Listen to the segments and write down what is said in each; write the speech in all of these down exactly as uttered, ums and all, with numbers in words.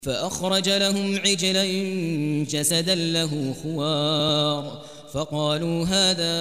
فأخرج لهم عجلا جسدا له خوار فقالوا هذا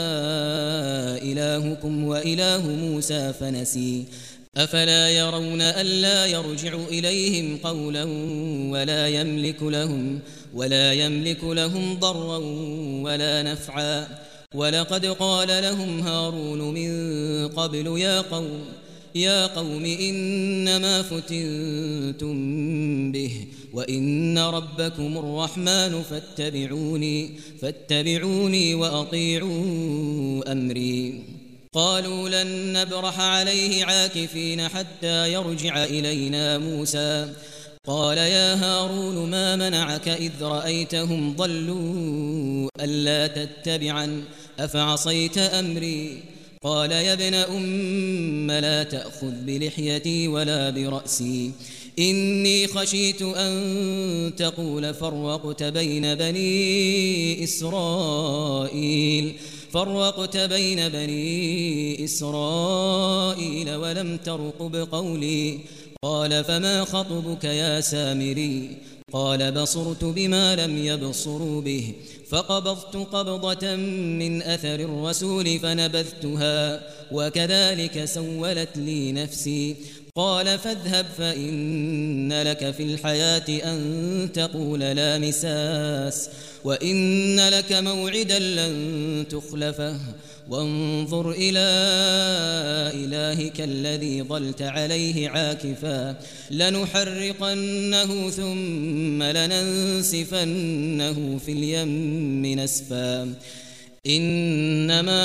إلهكم وإله موسى فنسي أفلا يرون ألا يرجع إليهم قولا ولا يملك لهم ولا يملك لهم ضرا ولا نفعا ولقد قال لهم هارون من قبل يا قوم يا قوم إنما فتنتم به وإن ربكم الرحمن فاتبعوني فاتبعوني وأطيعوا أمري قالوا لن نبرح عليه عاكفين حتى يرجع إلينا موسى قال يا هارون ما منعك إذ رأيتهم ضلوا ألا تتبعا أفعصيت أمري قال يا ابن أم لا تأخذ بلحيتي ولا برأسي إني خشيت أن تقول فرقت بين بني إسرائيل فرقت بين بني إسرائيل ولم ترقب قولي قال فما خطبك يا سامري قال بصرت بما لم يبصروا به فقبضت قبضة من أثر الرسول فنبذتها وكذلك سولت لي نفسي قال فاذهب فإن لك في الحياة أن تقول لا مساس وإن لك موعدا لن تخلفه وانظر إلى إلهك الذي ظلت عليه عاكفا لنحرقنه ثم لننسفنه في اليم نسفا إنما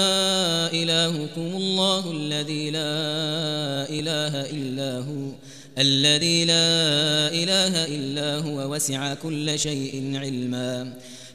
إلهكم الله الذي لا إله إلا هو الذي لا إله إلا هو وسع كل شيء علما